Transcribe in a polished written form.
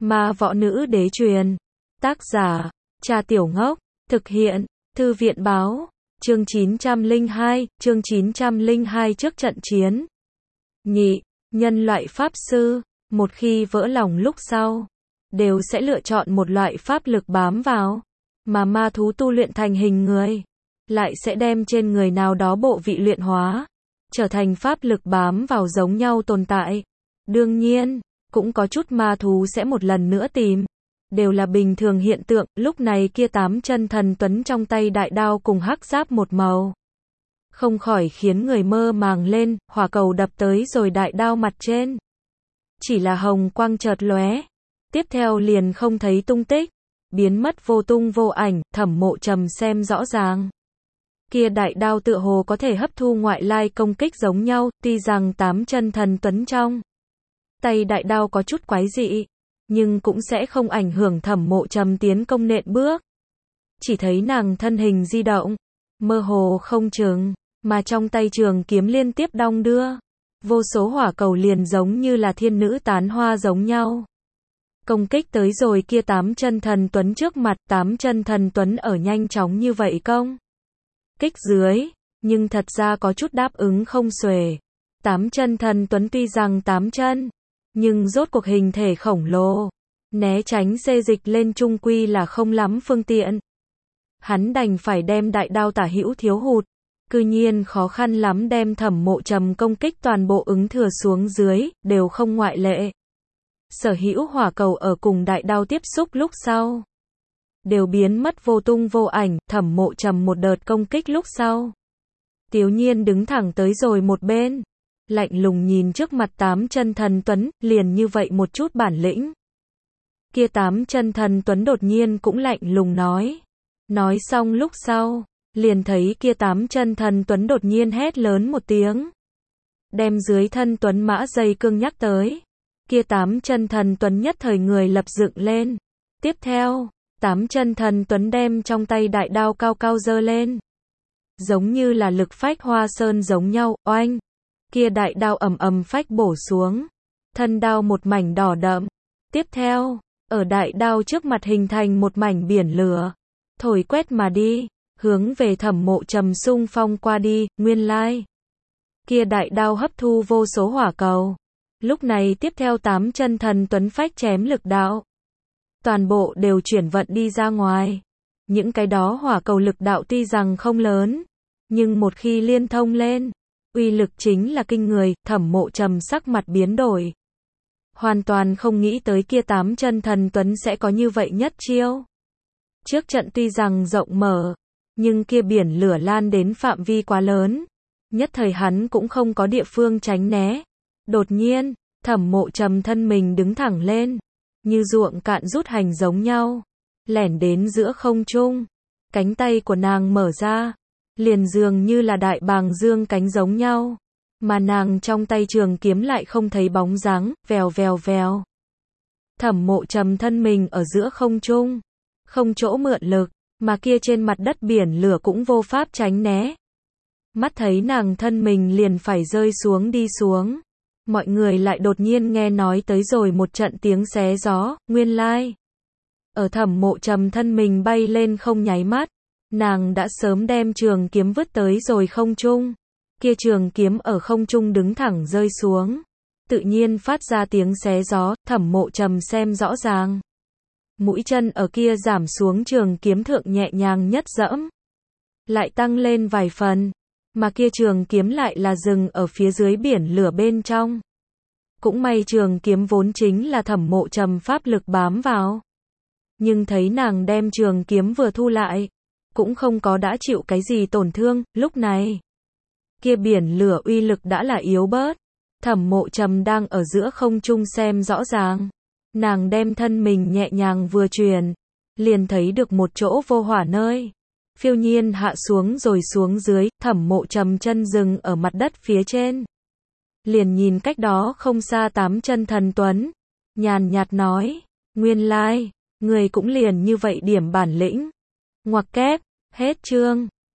Ma võ nữ đế truyền. Tác giả, Trà Tiểu Ngốc. Thực hiện, Thư viện báo. Chương 902, chương 902 trước trận chiến. Nhị, nhân loại pháp sư, một khi vỡ lòng lúc sau, đều sẽ lựa chọn một loại pháp lực bám vào, mà ma thú tu luyện thành hình người, lại sẽ đem trên người nào đó bộ vị luyện hóa, trở thành pháp lực bám vào giống nhau tồn tại. Đương nhiên, cũng có chút ma thú sẽ một lần nữa tìm. Đều là bình thường hiện tượng, lúc này kia 8 chân thần tuấn trong tay đại đao cùng hắc giáp một màu. Không khỏi khiến người mơ màng lên, hỏa cầu đập tới rồi đại đao mặt trên. Chỉ là hồng quang chợt lóe, tiếp theo liền không thấy tung tích, biến mất vô tung vô ảnh. Thẩm Mộ Trầm xem rõ ràng. Kia đại đao tựa hồ có thể hấp thu ngoại lai công kích giống nhau, tuy rằng 8 chân thần tuấn trong tay đại đao có chút quái dị, nhưng cũng sẽ không ảnh hưởng Thẩm Mộ Trầm tiến công nện bước. Chỉ thấy nàng thân hình di động, mơ hồ không chừng, mà trong tay trường kiếm liên tiếp đong đưa. Vô số hỏa cầu liền giống như là thiên nữ tán hoa giống nhau. Công kích tới rồi kia 8 chân thần tuấn trước mặt. 8 chân thần tuấn ở nhanh chóng như vậy công kích dưới, nhưng thật ra có chút đáp ứng không xuể. 8 chân thần tuấn tuy rằng 8 chân, nhưng rốt cuộc hình thể khổng lồ, né tránh xê dịch lên chung quy là không lắm phương tiện. Hắn đành phải đem đại đao tả hữu thiếu hụt, cư nhiên khó khăn lắm đem Thẩm Mộ Trầm công kích toàn bộ ứng thừa xuống dưới, đều không ngoại lệ. Sở hữu hỏa cầu ở cùng đại đao tiếp xúc lúc sau, đều biến mất vô tung vô ảnh. Thẩm Mộ Trầm một đợt công kích lúc sau, Tiếu Nhiên đứng thẳng tới rồi một bên, lạnh lùng nhìn trước mặt 8 chân thần tuấn, liền như vậy một chút bản lĩnh. Kia 8 chân thần tuấn đột nhiên cũng lạnh lùng nói. Nói xong lúc sau, liền thấy kia 8 chân thần tuấn đột nhiên hét lớn một tiếng, đem dưới thân tuấn mã dây cương nhắc tới. Kia 8 chân thần tuấn nhất thời người lập dựng lên. Tiếp theo, 8 chân thần tuấn đem trong tay đại đao cao cao giơ lên, giống như là lực phách hoa sơn giống nhau, oanh. Kia đại đao ầm ầm phách bổ xuống, thân đao một mảnh đỏ đậm. Tiếp theo, ở đại đao trước mặt hình thành một mảnh biển lửa, thổi quét mà đi, hướng về Thẩm Mộ Trầm xung phong qua đi. Nguyên lai, kia đại đao hấp thu vô số hỏa cầu. Lúc này tiếp theo 8 chân thần tuấn phách chém lực đạo, toàn bộ đều chuyển vận đi ra ngoài. Những cái đó hỏa cầu lực đạo tuy rằng không lớn, nhưng một khi liên thông lên, uy lực chính là kinh người. Thẩm Mộ Trầm sắc mặt biến đổi, hoàn toàn không nghĩ tới kia 8 chân thần tuấn sẽ có như vậy nhất chiêu. Trước trận tuy rằng rộng mở, nhưng kia biển lửa lan đến phạm vi quá lớn, nhất thời hắn cũng không có địa phương tránh né. Đột nhiên, Thẩm Mộ Trầm thân mình đứng thẳng lên, như ruộng cạn rút hành giống nhau, lẻn đến giữa không trung. Cánh tay của nàng mở ra, liền dường như là đại bàng dương cánh giống nhau, mà nàng trong tay trường kiếm lại không thấy bóng dáng. Vèo vèo vèo. Thẩm Mộ Trầm thân mình ở giữa không trung, không chỗ mượn lực, mà kia trên mặt đất biển lửa cũng vô pháp tránh né. Mắt thấy nàng thân mình liền phải rơi xuống đi xuống, mọi người lại đột nhiên nghe nói tới rồi một trận tiếng xé gió. Nguyên lai, ở Thẩm Mộ Trầm thân mình bay lên không nháy mắt, nàng đã sớm đem trường kiếm vứt tới rồi không trung. Kia trường kiếm ở không trung đứng thẳng rơi xuống, tự nhiên phát ra tiếng xé gió. Thẩm Mộ Trầm xem rõ ràng, mũi chân ở kia giảm xuống trường kiếm thượng nhẹ nhàng nhất dẫm, lại tăng lên vài phần, mà kia trường kiếm lại là dừng ở phía dưới biển lửa bên trong. Cũng may trường kiếm vốn chính là Thẩm Mộ Trầm pháp lực bám vào, nhưng thấy nàng đem trường kiếm vừa thu lại, cũng không có đã chịu cái gì tổn thương. Lúc này, kia biển lửa uy lực đã là yếu bớt. Thẩm Mộ Trầm đang ở giữa không trung xem rõ ràng, nàng đem thân mình nhẹ nhàng vừa truyền, liền thấy được một chỗ vô hỏa nơi, phiêu nhiên hạ xuống rồi xuống dưới. Thẩm Mộ Trầm chân dừng ở mặt đất phía trên, liền nhìn cách đó không xa 8 chân thần tuấn, nhàn nhạt nói, nguyên lai, người cũng liền như vậy điểm bản lĩnh. Ngoặc kép, hết chương.